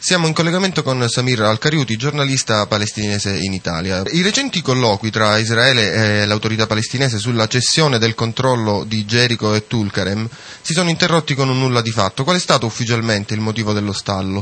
Siamo in collegamento con Samir Al-Kariouti, giornalista palestinese in Italia. I recenti colloqui tra Israele e l'autorità palestinese sulla cessione del controllo di Gerico e Tulkarem si sono interrotti con un nulla di fatto. Qual è stato ufficialmente il motivo dello stallo?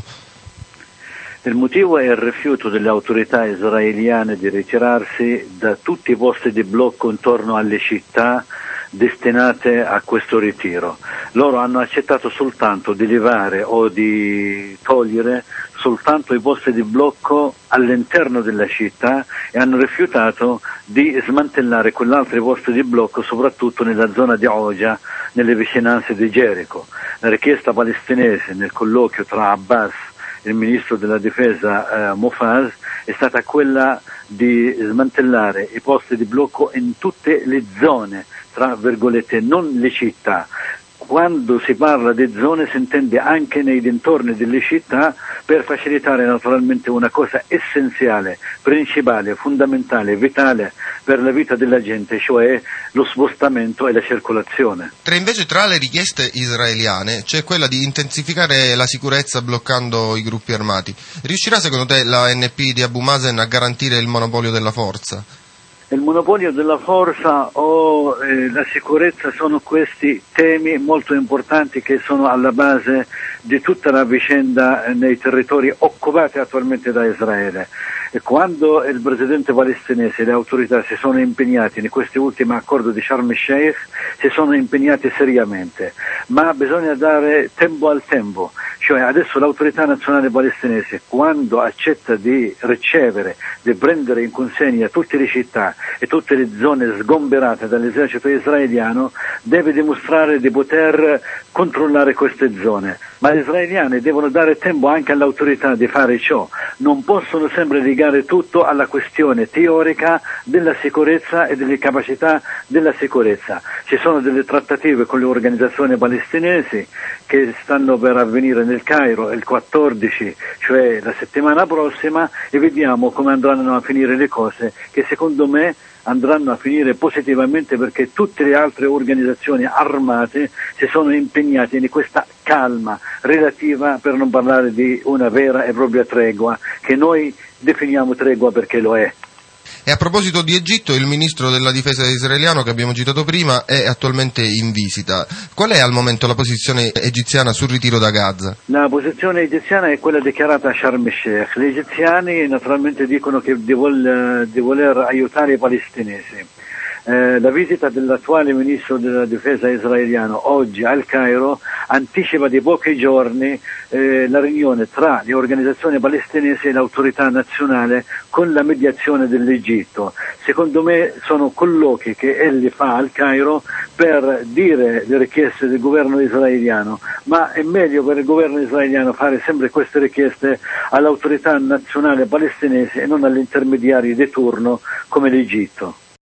Il motivo è il rifiuto delle autorità israeliane di ritirarsi da tutti i posti di blocco intorno alle città destinate a questo ritiro. Loro hanno accettato soltanto di levare o di togliere soltanto i posti di blocco all'interno della città e hanno rifiutato di smantellare quell'altro posto di blocco, soprattutto nella zona di Oja, nelle vicinanze di Gerico. La richiesta palestinese nel colloquio tra Abbas, il ministro della difesa Mofaz, è stata quella di smantellare i posti di blocco in tutte le zone, tra virgolette, non le città. Quando si parla di zone si intende anche nei dintorni delle città, per facilitare naturalmente una cosa essenziale, principale, fondamentale, vitale per la vita della gente, cioè lo spostamento e la circolazione. Tra le richieste israeliane c'è quella di intensificare la sicurezza bloccando i gruppi armati. Riuscirà secondo te la ANP di Abu Mazen a garantire il monopolio della forza? Il monopolio della forza o la sicurezza sono questi temi molto importanti che sono alla base di tutta la vicenda nei territori occupati attualmente da Israele. E quando il presidente palestinese e le autorità si sono impegnati in questi ultimi accordi di Sharm el-Sheikh, si sono impegnati seriamente, ma bisogna dare tempo al tempo. Cioè adesso l'autorità nazionale palestinese, quando accetta di ricevere, di prendere in consegna tutte le città e tutte le zone sgomberate dall'esercito israeliano, deve dimostrare di poter controllare queste zone. Ma gli israeliani devono dare tempo anche all'autorità di fare ciò. Non possono sempre legare tutto alla questione teorica della sicurezza e delle capacità della sicurezza. Ci sono delle trattative con le organizzazioni palestinesi che stanno per avvenire nel Cairo il 14, cioè la settimana prossima, e vediamo come andranno a finire le cose, che secondo me andranno a finire positivamente, perché tutte le altre organizzazioni armate si sono impegnate in questa calma relativa, per non parlare di una vera e propria tregua, che noi definiamo tregua perché lo è. E a proposito di Egitto, il ministro della difesa israeliano che abbiamo citato prima è attualmente in visita. Qual è al momento la posizione egiziana sul ritiro da Gaza? La posizione egiziana è quella dichiarata a Sharm el-Sheikh. Gli egiziani naturalmente dicono che di voler aiutare i palestinesi. La visita dell'attuale ministro della difesa israeliano oggi al Cairo anticipa di pochi giorni la riunione tra le organizzazioni palestinesi e l'autorità nazionale con la mediazione dell'Egitto. Secondo me sono colloqui che egli fa al Cairo per dire le richieste del governo israeliano, ma è meglio per il governo israeliano fare sempre queste richieste all'autorità nazionale palestinese e non agli intermediari di turno come l'Egitto.